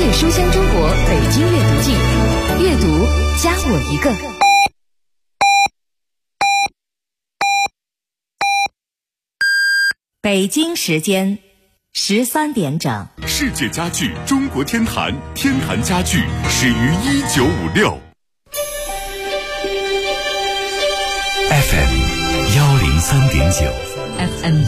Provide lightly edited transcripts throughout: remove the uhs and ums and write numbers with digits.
界书香中国北京阅读季，阅读加我一个。北京时间13点整。 世界家具中国天坛，天坛家具始于1956。FM 103.9 FM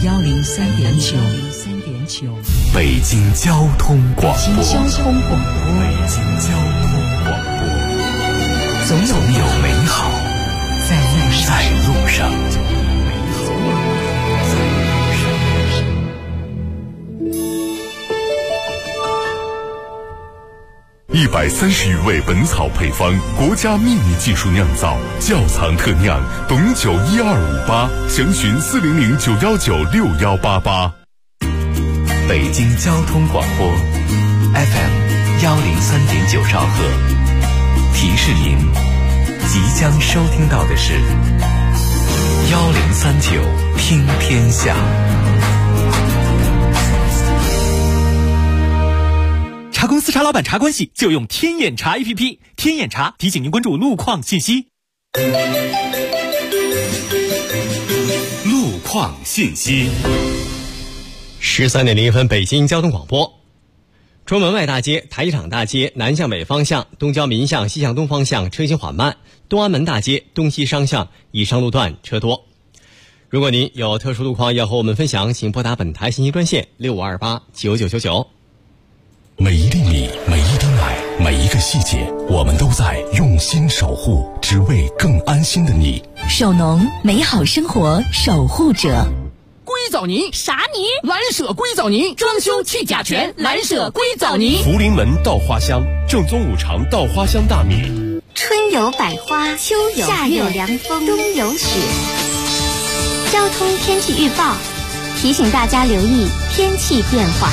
103.9， 北京交通广播。 北京交通广播。 北京交通广播。总有美好在路上。130余味本草配方，国家秘密技术酿造，窖藏特酿，董酒12588，详询40091961188。北京交通广播 FM 103.9兆赫，提示您即将收听到的是1039听天下。 茶公司茶老板茶关系就用天眼查 APP， 天眼查提醒您关注路况信息。 路况信息。 13点01分，北京交通广播。中门外大街、台场大街南向北方向、东交民巷西向东方向车行缓慢，东安门大街东西双向以上路段车多。如果您有特殊路况要和我们分享，请拨打本台信息专线65289999。 每一粒米，每一滴奶，每一个细节，我们都在用心守护，只为更安心的你。 手农，美好生活守护者。 硅藻泥啥泥？ 蓝舍硅藻泥，装修去甲醛，蓝舍硅藻泥。 福临门稻花香，正宗五常稻花香大米。 春有百花，秋有夏有凉风，冬有雪。交通天气预报提醒大家留意天气变化。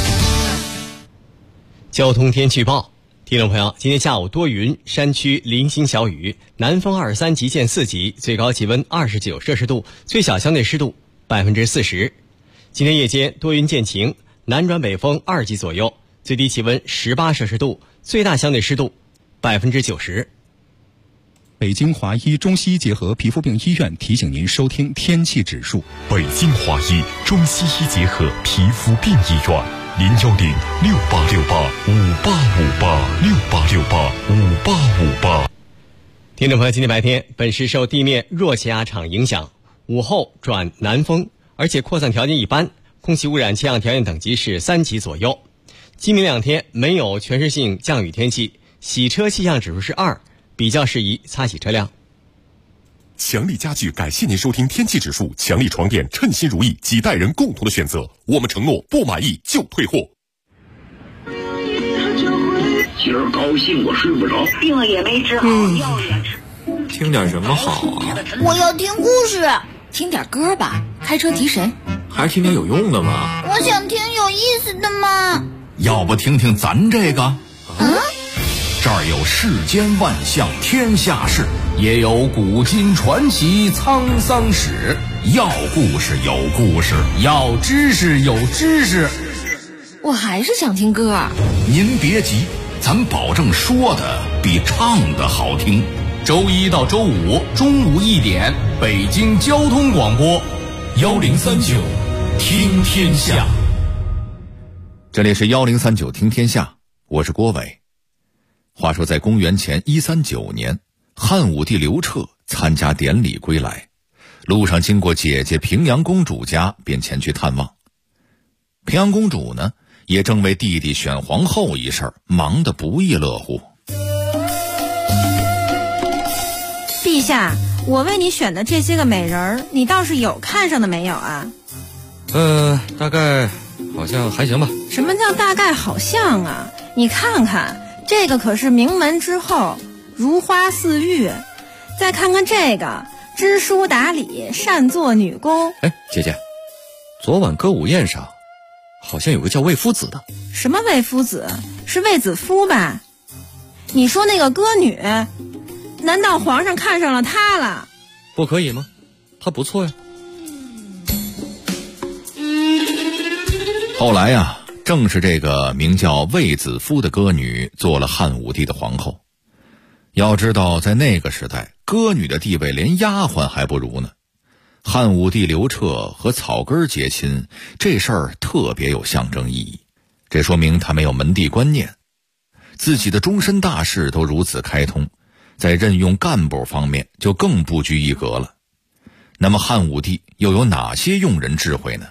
交通天气预报，听众朋友，今天下午多云，山区零星小雨，南风23级见4级，最高气温29摄氏度，最小相对湿度40%。今天夜间多云见晴，南转北风2级左右，最低气温18摄氏度，最大相对湿度90%。 北京华医中西医结合皮肤病医院提醒您收听天气指数。 北京华医中西医结合皮肤病医院，0106868585858，68685858。 听众朋友，今天白天本市受地面弱气压场影响，午后转南风，而且扩散条件一般，空气污染气象条件等级是3级左右。今明2天没有全市性降雨天气，洗车气象指数是2，比较适宜擦洗车辆。 强力家具感谢您收听天气指数，强力床垫称心如意，几代人共同的选择，我们承诺不满意就退货。 今儿高兴我睡不着， 病了也没治好，药也吃。 听点什么好啊？ 我要听故事。 听点歌吧，开车提神。 还是听点有用的嘛。 我想听有意思的嘛。 要不听听咱这个？这儿有世间万象天下事，也有古今传奇沧桑史。要故事有故事，要知识有知识。 我还是想听歌。 您别急，咱保证说的比唱的好听。周1到周5中午1点，北京交通广播1039听天下。 这里是1039听天下，我是郭伟。话说在公元前139年，汉武帝刘彻参加典礼归来，路上经过姐姐平阳公主家，便前去探望。平阳公主呢，也正为弟弟选皇后一事忙得不亦乐乎。 陛下，我为你选的这些个美人，你倒是有看上的没有啊？ 大概好像还行吧。 什么叫大概好像啊？你看看，这个可是名门之后，如花似玉。再看看这个，知书达理，善做女工。 哎，姐姐，昨晚歌舞宴上好像有个叫魏夫子的。 什么魏夫子？是卫子夫吧？你说那个歌女，难道皇上看上了她了？ 不可以吗？她不错呀。 后来呀， 正是这个名叫卫子夫的歌女做了汉武帝的皇后。要知道在那个时代，歌女的地位连丫鬟还不如呢。汉武帝刘彻和草根结亲，这事儿特别有象征意义，这说明他没有门第观念，自己的终身大事都如此开通，在任用干部方面就更不拘一格了。那么汉武帝又有哪些用人智慧呢？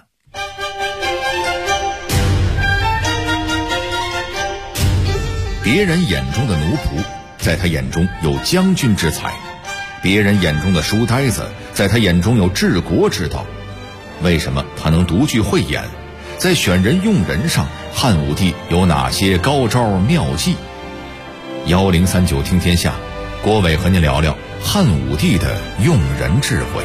别人眼中的奴仆，在他眼中有将军之才；别人眼中的书呆子，在他眼中有治国之道。为什么他能独具慧眼？在选人用人上，汉武帝有哪些高招妙计？1039听天下，郭伟和您聊聊汉武帝的用人智慧。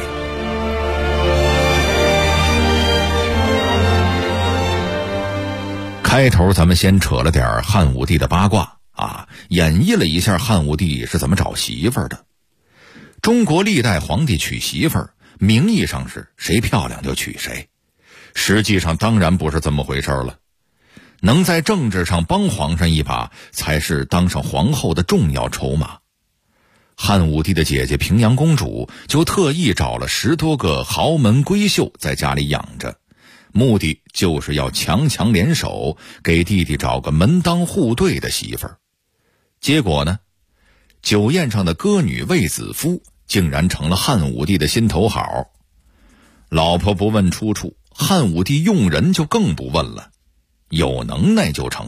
开头咱们先扯了点汉武帝的八卦啊，演绎了一下汉武帝是怎么找媳妇儿的。中国历代皇帝娶媳妇儿，名义上是谁漂亮就娶谁，实际上当然不是这么回事了。能在政治上帮皇上一把，才是当上皇后的重要筹码。汉武帝的姐姐平阳公主就特意找了10多个豪门闺秀在家里养着，目的就是要强强联手，给弟弟找个门当户对的媳妇儿。结果呢，酒宴上的歌女卫子夫竟然成了汉武帝的心头好。老婆不问出处，汉武帝用人就更不问了，有能耐就成。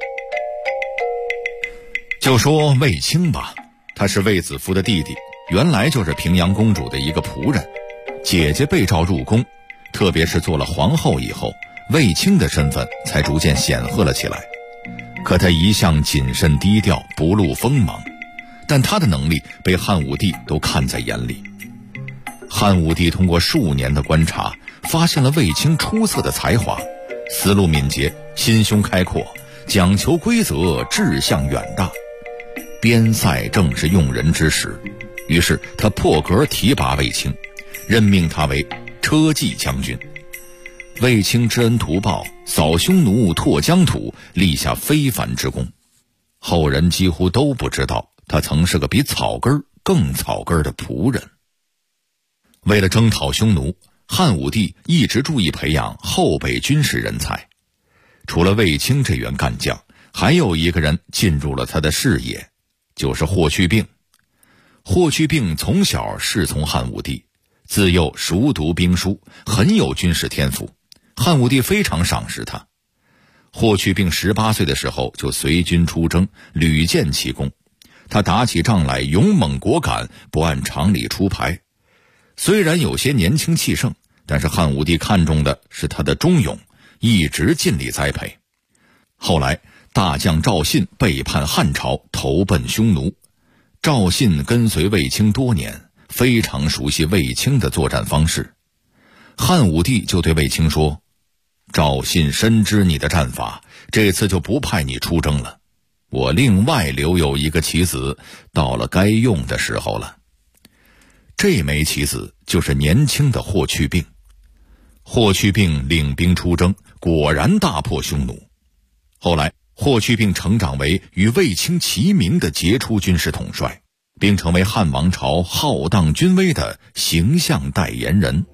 就说卫青吧，他是卫子夫的弟弟，原来就是平阳公主的一个仆人。姐姐被召入宫，特别是做了皇后以后，卫青的身份才逐渐显赫了起来。可他一向谨慎低调，不露锋芒，但他的能力被汉武帝都看在眼里。汉武帝通过数年的观察，发现了卫青出色的才华，思路敏捷，心胸开阔，讲求规则，志向远大。边塞正是用人之时，于是他破格提拔卫青，任命他为车骑将军。卫青知恩图报，扫匈奴，拓疆土，立下非凡之功。后人几乎都不知道他曾是个比草根更草根的仆人。为了征讨匈奴，汉武帝一直注意培养后备军事人才。除了卫青这员干将，还有一个人进入了他的视野，就是霍去病。霍去病从小侍从汉武帝，自幼熟读兵书，很有军事天赋，汉武帝非常赏识他。霍去病18岁的时候就随军出征，屡建奇功。他打起仗来勇猛果敢，不按常理出牌。虽然有些年轻气盛，但是汉武帝看重的是他的忠勇，一直尽力栽培。后来大将赵信背叛汉朝，投奔匈奴。赵信跟随卫青多年，非常熟悉卫青的作战方式。汉武帝就对卫青说，赵信深知你的战法，这次就不派你出征了，我另外留有一个棋子，到了该用的时候了。这枚棋子就是年轻的霍去病。霍去病领兵出征，果然大破匈奴。后来霍去病成长为与卫青齐名的杰出军事统帅，并成为汉王朝浩荡军威的形象代言人。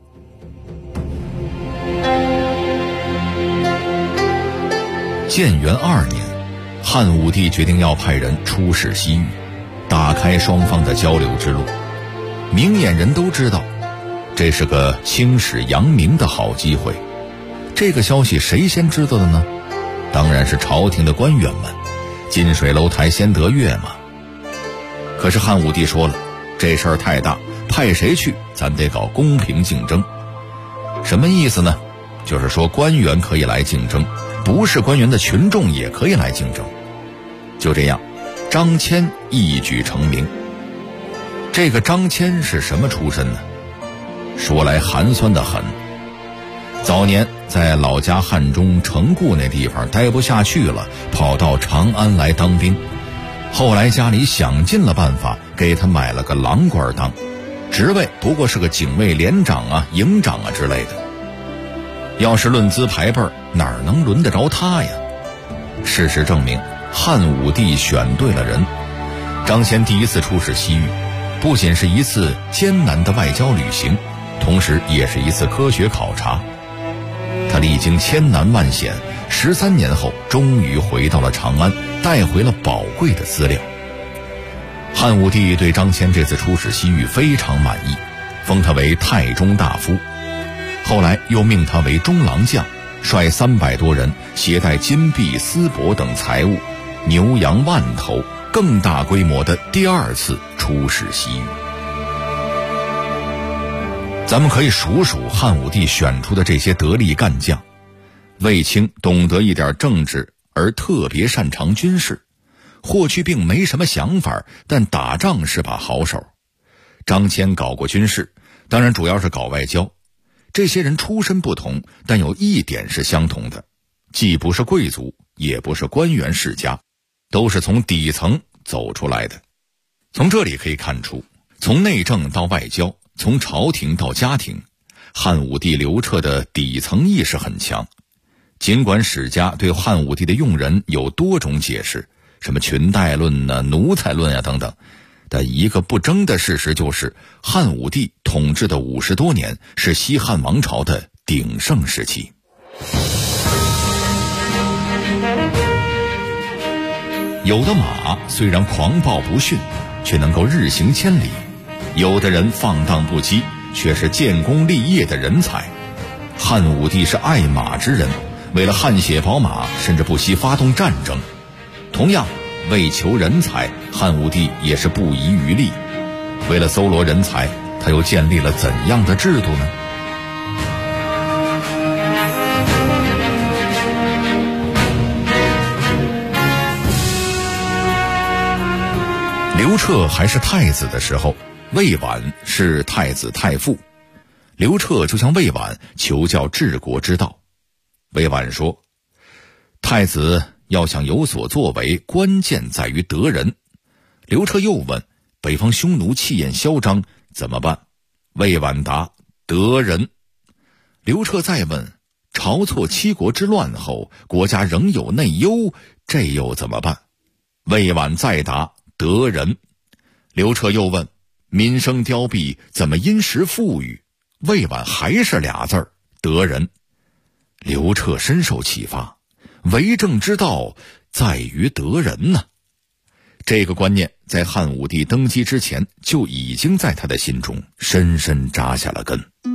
建元2年，汉武帝决定要派人出使西域，打开双方的交流之路。明眼人都知道，这是个青史扬名的好机会。这个消息谁先知道的呢？当然是朝廷的官员们，近水楼台先得月嘛。可是汉武帝说了，这事儿太大，派谁去咱得搞公平竞争。什么意思呢？就是说官员可以来竞争，不是官员的群众也可以来竞争。就这样，张骞一举成名。这个张骞是什么出身呢？说来寒酸的很。早年在老家汉中城固那地方待不下去了，跑到长安来当兵。后来家里想尽了办法，给他买了个郎官当，职位不过是个警卫连长啊、营长啊之类的。要是论资排辈，哪能轮得着他呀？ 事实证明，汉武帝选对了人。张骞第一次出使西域，不仅是一次艰难的外交旅行，同时也是一次科学考察。他历经千难万险，13年后终于回到了长安，带回了宝贵的资料。汉武帝对张骞这次出使西域非常满意，封他为太中大夫，后来又命他为中郎将，率300多人，携带金币、丝帛等财物，牛羊万头，更大规模的第2次出使西域。咱们可以数数汉武帝选出的这些得力干将。卫青懂得一点政治，而特别擅长军事。霍去病没什么想法，但打仗是把好手。张骞搞过军事，当然主要是搞外交。这些人出身不同，但有一点是相同的，既不是贵族，也不是官员世家，都是从底层走出来的。从这里可以看出，从内政到外交，从朝廷到家庭，汉武帝刘彻的底层意识很强。尽管史家对汉武帝的用人有多种解释，什么裙带论啊、奴才论啊等等，但一个不争的事实就是，汉武帝统治的50多年是西汉王朝的鼎盛时期。有的马虽然狂暴不驯，却能够日行千里；有的人放荡不羁，却是建功立业的人才。汉武帝是爱马之人，为了汗血宝马，甚至不惜发动战争。同样，为求人才，汉武帝也是不遗余力。为了搜罗人才，他又建立了怎样的制度呢？刘彻还是太子的时候，魏婉是太子太傅，刘彻就向魏婉求教治国之道。魏婉说，太子要想有所作为，关键在于得人。刘彻又问，北方匈奴气焰嚣张，怎么办？魏婉答，得人。刘彻再问，晁错七国之乱后，国家仍有内忧，这又怎么办？魏婉再答，得人。刘彻又问，民生凋敝，怎么因时富裕？魏婉还是俩字儿，得人。刘彻深受启发，为政之道在于得人呢。这个观念在汉武帝登基之前就已经在他的心中深深扎下了根。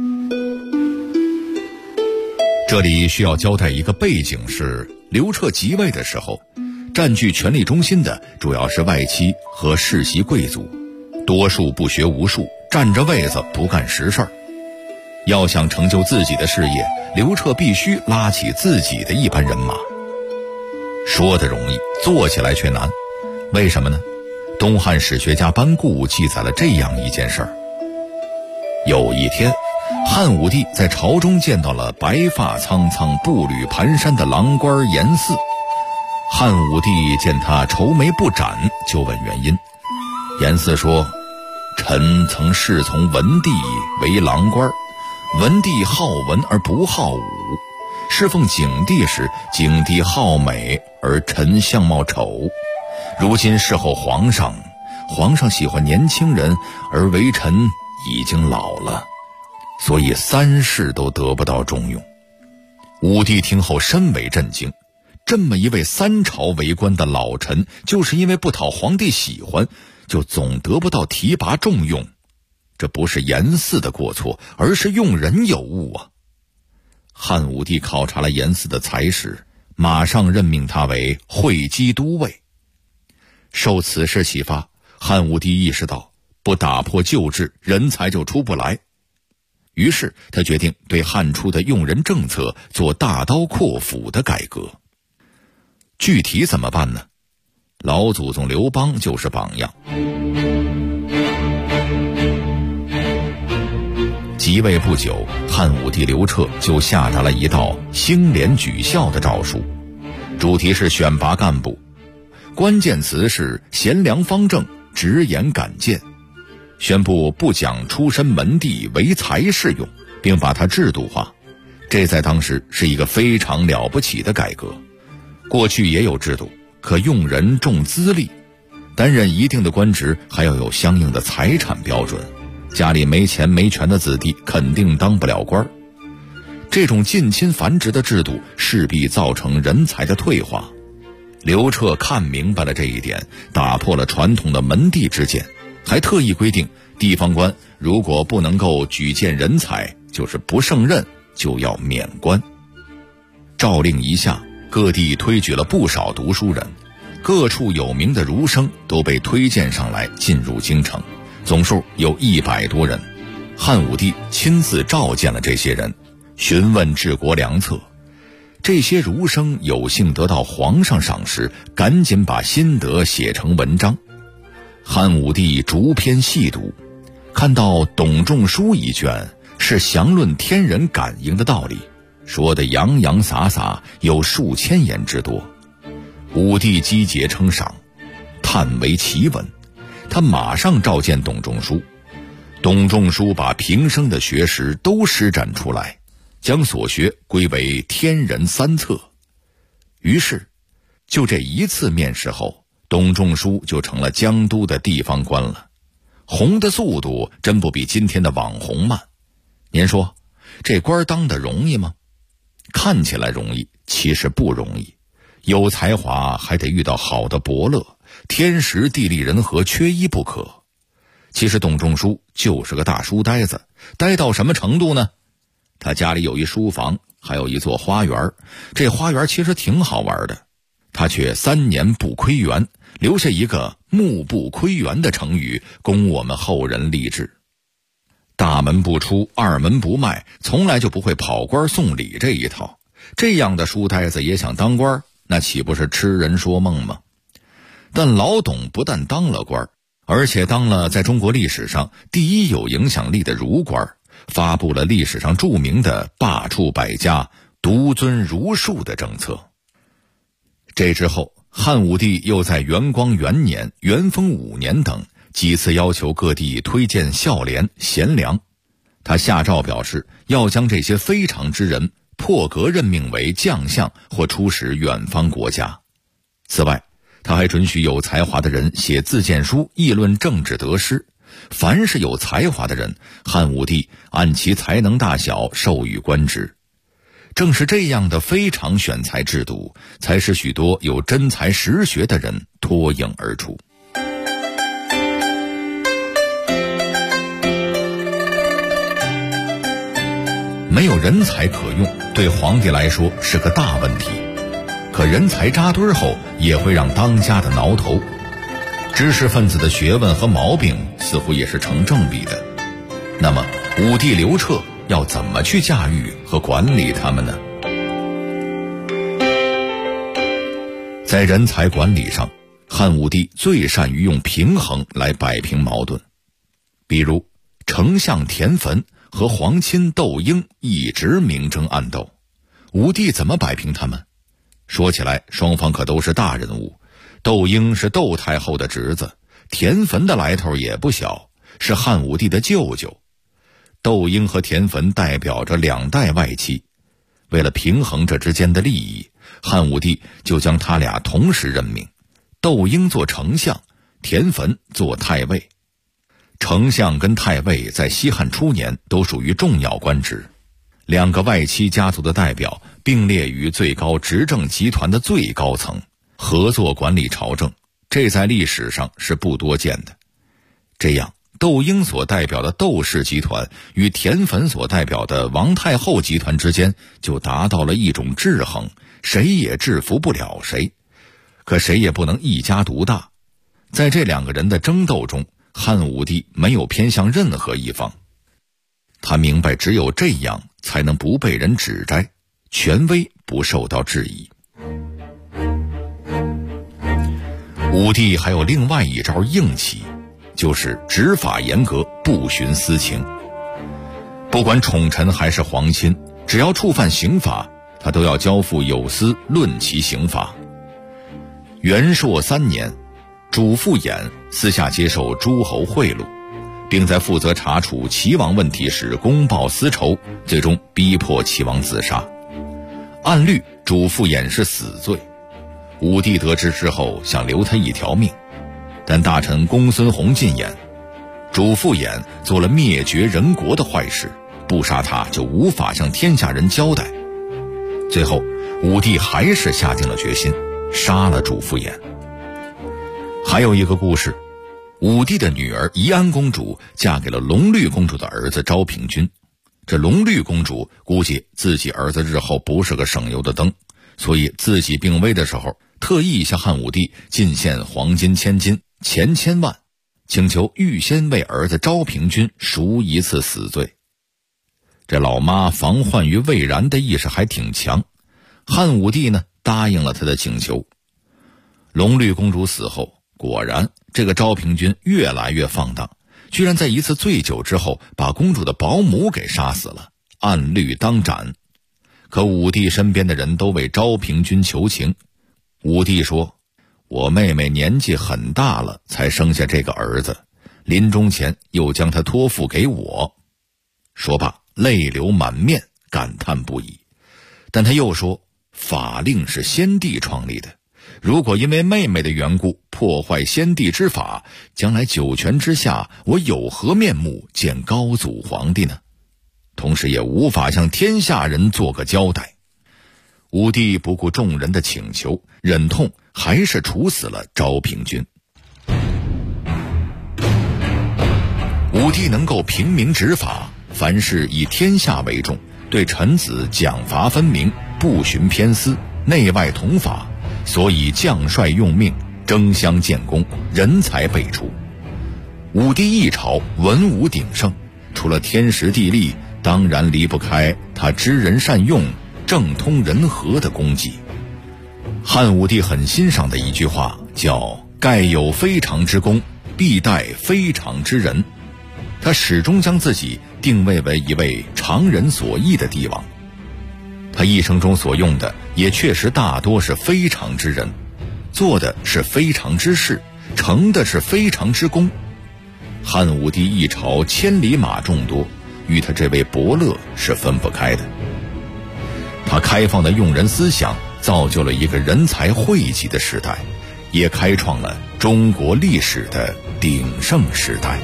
这里需要交代一个背景是，刘彻即位的时候，占据权力中心的主要是外戚和世袭贵族，多数不学无术，占着位子不干实事儿。要想成就自己的事业，刘彻必须拉起自己的一班人马。说得容易，做起来却难。为什么呢？东汉史学家班固记载了这样一件事儿。有一天，汉武帝在朝中见到了白发苍苍、步履蹒跚的郎官严嗣。汉武帝见他愁眉不展，就问原因。严嗣说，臣曾侍从文帝为郎官，文帝好文而不好武，侍奉景帝时，景帝好美而臣相貌丑。如今侍候皇上，皇上喜欢年轻人，而为臣已经老了，所以3世都得不到重用。武帝听后深为震惊，这么一位3朝为官的老臣，就是因为不讨皇帝喜欢，就总得不到提拔重用。这不是严嗣的过错，而是用人有误啊。汉武帝考察了严嗣的才识，马上任命他为会稽都尉。受此事启发，汉武帝意识到不打破旧制，人才就出不来。于是他决定对汉初的用人政策做大刀阔斧的改革。具体怎么办呢？老祖宗刘邦就是榜样。即位不久，汉武帝刘彻就下达了一道兴廉举孝的诏书，主题是选拔干部，关键词是贤良方正、直言敢谏，宣布不讲出身门第唯才是用，并把它制度化。这在当时是一个非常了不起的改革。 过去也有制度，可用人重资历，担任一定的官职还要有相应的财产标准，家里没钱没权的子弟肯定当不了官。这种近亲繁殖的制度势必造成人才的退化。刘彻看明白了这一点，打破了传统的门第之见，还特意规定地方官如果不能够举荐人才，就是不胜任，就要免官。诏令一下，各地推举了不少读书人，各处有名的儒生都被推荐上来进入京城，总数有100多人。汉武帝亲自召见了这些人，询问治国良策。这些儒生有幸得到皇上赏识，赶紧把心得写成文章。汉武帝逐篇细读，看到董仲舒一卷是详论天人感应的道理，说得洋洋洒洒，有数千言之多。武帝击节称赏，叹为奇闻。他马上召见董仲舒。董仲舒把平生的学识都施展出来，将所学归为天人三策。于是就这一次面试后，董仲舒就成了江都的地方官了，红的速度真不比今天的网红慢。您说这官当得容易吗？看起来容易，其实不容易。有才华还得遇到好的伯乐，天时地利人和缺一不可。其实董仲舒就是个大书呆子，呆到什么程度呢？他家里有一书房，还有一座花园，这花园其实挺好玩的，他却3年不窥园，留下一个目不窥园的成语，供我们后人励志。大门不出，二门不迈，从来就不会跑官送礼这一套。这样的书呆子也想当官，那岂不是痴人说梦吗？但老董不但当了官，而且当了在中国历史上第一有影响力的儒官，发布了历史上著名的罢黜百家、独尊儒术的政策。这之后，汉武帝又在元光元年、元丰5年等几次要求各地推荐孝廉、贤良。他下诏表示要将这些非常之人破格任命为将相或出使远方国家。此外，他还准许有才华的人写自荐书议论政治得失，凡是有才华的人，汉武帝按其才能大小授予官职。正是这样的非常选才制度，才使许多有真才实学的人脱颖而出。没有人才可用，对皇帝来说是个大问题。可人才扎堆后，也会让当家的挠头。知识分子的学问和毛病似乎也是成正比的。那么，武帝刘彻要怎么去驾驭和管理他们呢？在人才管理上，汉武帝最善于用平衡来摆平矛盾。比如，丞相田汾和皇亲窦婴一直明争暗斗，武帝怎么摆平他们？说起来，双方可都是大人物。窦婴是窦太后的侄子，田汾的来头也不小，是汉武帝的舅舅。窦婴和田汾代表着2代外戚，为了平衡这之间的利益，汉武帝就将他俩同时任命，窦婴做丞相，田汾做太尉。丞相跟太尉在西汉初年都属于重要官职，2个外戚家族的代表并列于最高执政集团的最高层，合作管理朝政，这在历史上是不多见的。这样，窦婴所代表的窦氏集团与田汾所代表的王太后集团之间就达到了一种制衡，谁也制服不了谁，可谁也不能一家独大。在这2个人的争斗中，汉武帝没有偏向任何一方，他明白只有这样才能不被人指摘，权威不受到质疑。武帝还有另外一招硬气，就是执法严格，不徇私情。不管宠臣还是皇亲，只要触犯刑法，他都要交付有司论其刑罚。元朔3年，主父偃私下接受诸侯贿赂，并在负责查处齐王问题时公报私仇，最终逼迫齐王自杀。按律，主父偃是死罪， 武帝得知之后想留他一条命，但大臣公孙弘进言，主父偃做了灭绝人国的坏事，不杀他就无法向天下人交代。最后武帝还是下定了决心，杀了主父偃。还有一个故事，武帝的女儿宜安公主嫁给了隆虑公主的儿子昭平君。这隆虑公主估计自己儿子日后不是个省油的灯，所以自己病危的时候特意向汉武帝进献黄金千金，钱千万，请求预先为儿子昭平君赎一次死罪。这老妈防患于未然的意识还挺强，汉武帝呢答应了他的请求。隆虑公主死后，果然这个昭平君越来越放荡，居然在一次醉酒之后把公主的保姆给杀死了，按律当斩。可武帝身边的人都为昭平君求情，武帝说，我妹妹年纪很大了才生下这个儿子，临终前又将他托付给我。说罢泪流满面，感叹不已。但他又说，法令是先帝创立的，如果因为妹妹的缘故破坏先帝之法，将来九泉之下我有何面目见高祖皇帝呢？同时也无法向天下人做个交代。武帝不顾众人的请求，忍痛还是处死了昭平君。武帝能够平民执法，凡事以天下为重，对臣子奖罚分明，不徇偏私，内外同法，所以将帅用命，争相建功，人才辈出。武帝一朝文武鼎盛，除了天时地利，当然离不开他知人善用、政通人和的功绩。汉武帝很欣赏的一句话叫盖有非常之功，必待非常之人。他始终将自己定位为一位常人所异的帝王。他一生中所用的也确实大多是非常之人，做的是非常之事，成的是非常之功。汉武帝一朝千里马众多，与他这位伯乐是分不开的。他开放的用人思想造就了一个人才汇集的时代，也开创了中国历史的鼎盛时代。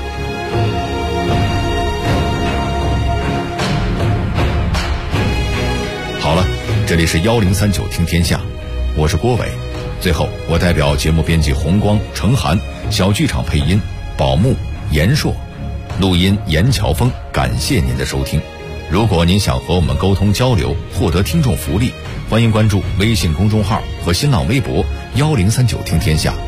好了，这里是1039听天下，我是郭伟。最后我代表节目编辑红光、程涵，小剧场配音宝木、严硕，录音严乔峰，感谢您的收听。如果您想和我们沟通交流，获得听众福利，欢迎关注微信公众号和新浪微博1039听天下。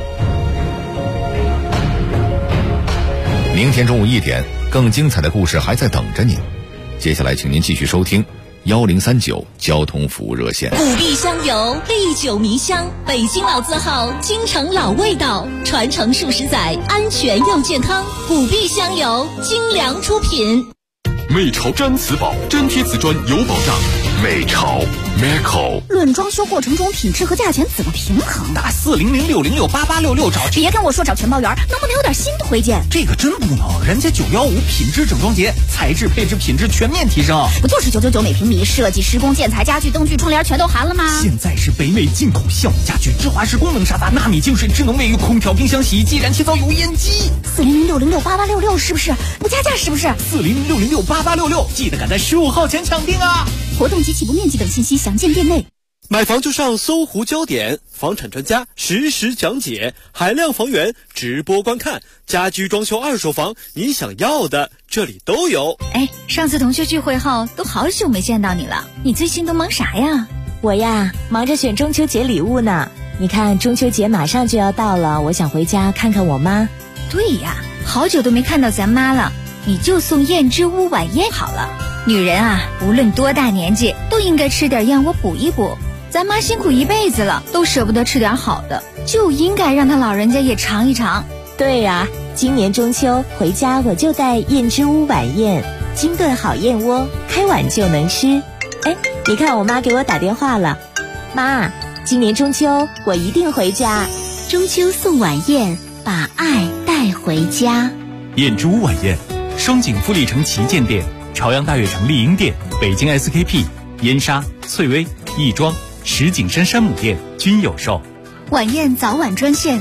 明天中午1点，更精彩的故事还在等着您。接下来请您继续收听1039交通服务热线。 古碧香油，历久弥香，北京老字号，京城老味道，传承数十载，安全又健康。古碧香油精良出品。 美潮毡瓷宝，粘贴瓷砖有保障。美潮 Meco。 论装修过程中品质和价钱怎么平衡？ 打4006068866找。 别跟我说找全包圆，能不能有点新的推荐？ 这个真不能，人家915品质整装节，材质配置品质全面提升。 不就是999每平米，设计施工建材家具灯具窗帘全都含了吗？ 现在是北美进口橡木家具，芝华士功能沙发，纳米净水，智能卫浴，空调，冰箱，洗衣机，燃气灶，油烟机。 4006068866是不是？不加价是不是 ？4006068866，记得赶在15号前抢定啊！ 活动及起步面积等信息详见店内。 买房就上搜狐焦点，房产专家实时讲解，海量房源直播观看，家居装修二手房，你想要的这里都有。 哎，上次同学聚会后都好久没见到你了，你最近都忙啥呀？ 我呀，忙着选中秋节礼物呢。你看中秋节马上就要到了，我想回家看看我妈。 对呀，好久都没看到咱妈了，你就送燕之屋晚宴好了。女人啊，无论多大年纪，都应该吃点燕窝补一补。咱妈辛苦一辈子了，都舍不得吃点好的，就应该让她老人家也尝一尝。 对呀，今年中秋回家我就带燕之屋晚宴，精炖好燕窝，开碗就能吃。哎，你看我妈给我打电话了，妈，今年中秋我一定回家。 中秋送晚宴，把爱带回家。 燕之屋晚宴，双井富力城旗舰店、朝阳大悦城丽婴店、北京 SKP、燕莎、翠微、亦庄、石景山山姆店均有售。 晚宴早晚专线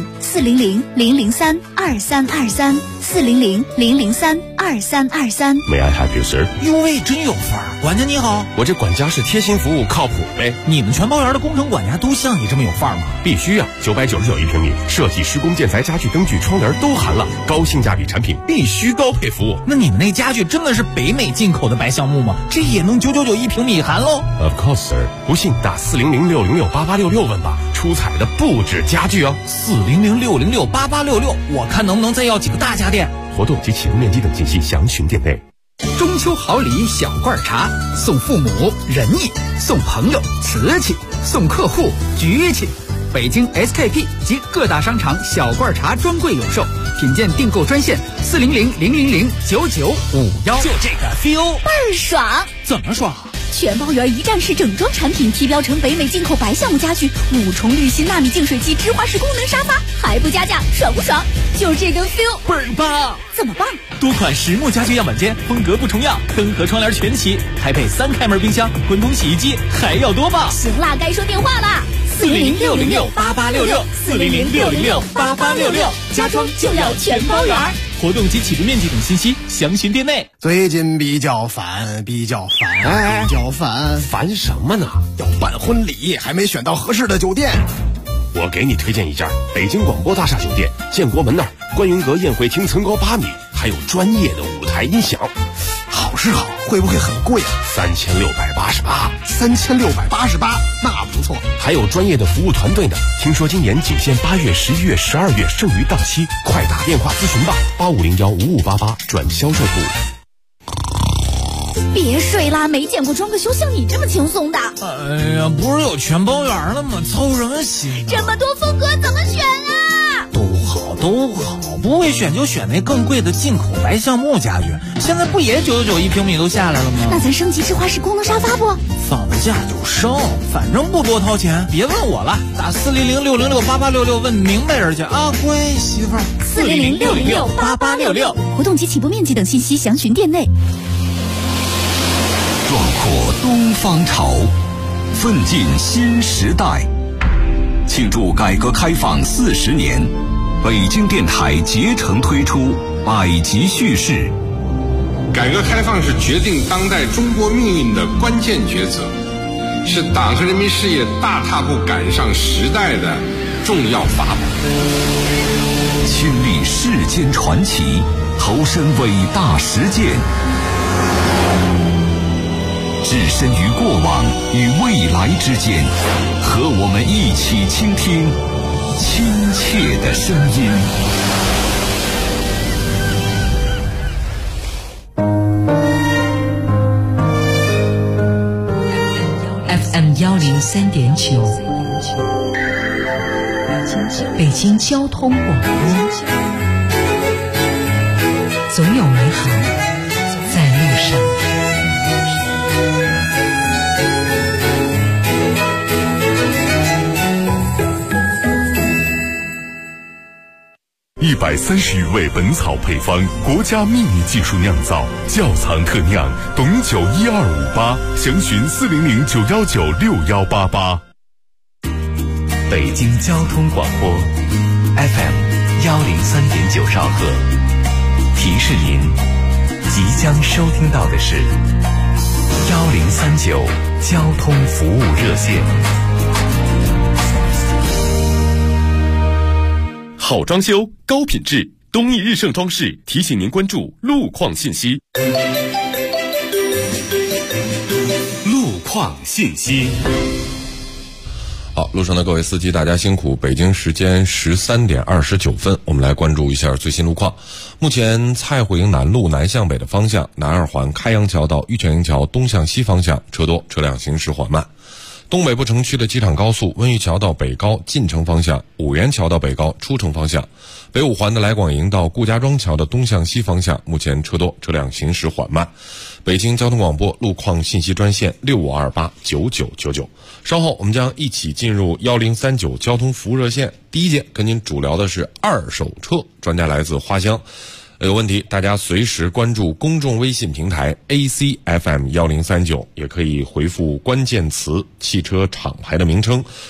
400-003-2323，400-003-2323。 May I help you, sir？ 哟喂，真有范儿！管家你好， 我这管家是贴心服务，靠谱呗。 你们全包园的工程管家都像你这么有范儿吗？ 必须呀，999一平米，设计、施工、建材、家具、灯具、窗帘都含了，高性价比产品，必须高配服务。 那你们那家具真的是北美进口的白橡木吗？这也能999一平米含喽 ？Of course, sir。不信打400-606-8866问吧，出彩的不止家具哦。 400-606-8866，我看能不能再要几个大家电。 活动及启动面积等信息详询店内。 中秋好礼小罐茶，送父母仁义，送朋友瓷器，送客户局气。北京 SKP 及各大商场小罐茶专柜有售，品鉴订购专线400-000-9951。 就这个 feel 倍儿爽！ 怎么爽？ 全包园一站式整装产品提标成北美进口白橡木家具，5重滤芯纳米净水器芝华士功能沙发，还不加价，爽不爽？就这个 feel 倍儿棒！ 怎么棒？ 多款实木家具样板间，风格不重样，灯和窗帘全齐，还配3开门冰箱、滚筒洗衣机，还要多棒！ 行啦，该说电话啦 ！400-606-8866，400-606-8866，家装就要全包园。活动及起步面积等信息详询店内。 最近比较烦， 烦什么呢？ 要办婚礼，还没选到合适的酒店。 我给你推荐一家北京广播大厦酒店，建国门那儿，观云阁宴会厅层高8米，还有专业的舞台音响。 好是好，会不会很贵啊？3688，那不错。 还有专业的服务团队呢。听说今年仅限8月、11月、12月，剩余到期，快打电话咨询吧，8501-5588转销售部。 别睡啦，没见过装个修像你这么轻松的。 哎呀，不是有全包园了吗？操什么心？ 这么多风格怎么选啊？ 都好，不会选就选那更贵的进口白橡木家具。现在不也999一平米都下来了吗？ 那咱升级芝华士功能沙发不？ 放了假就升，反正不多掏钱。别问我了，打400-606-8866问明白人去啊，乖媳妇儿。 400-606-8866，活动及起步面积等信息详询店内。 壮阔东方潮，奋进新时代。庆祝改革开放40年，北京电台竭诚推出百集叙事。 改革开放是决定当代中国命运的关键抉择，是党和人民事业大踏步赶上时代的重要法宝。 亲历世间传奇，投身伟大实践，置身于过往与未来之间，和我们一起倾听亲切的声音。 FM 103.9，北京交通广播，总有美好在路上。 130余味本草配方，国家秘密技术酿造，窖藏特酿，董酒12588，详询400-919-6188。 北京交通广播 FM 103.9兆赫，提示您即将收听到的是1039交通服务热线。 好装修，高品质，东义日盛装饰提醒您关注路况信息。路况信息。 好，路上的各位司机，大家辛苦。北京时间13点29分，我们来关注一下最新路况。目前蔡慧营南路南向北的方向，南二环开阳桥到玉泉营桥东向西方向车多，车辆行驶缓慢。东北部城区的机场高速温榆桥到北高进城方向，五原桥到北高出城方向，北五环的来广营到顾家庄桥的东向西方向目前车多，车辆行驶缓慢。北京交通广播路况信息专线65289999。稍后我们将一起进入1039交通服务热线，第一节跟您主聊的是二手车，专家来自花乡。有问题大家随时关注公众微信平台 ACFM 1039，也可以回复关键词汽车厂牌的名称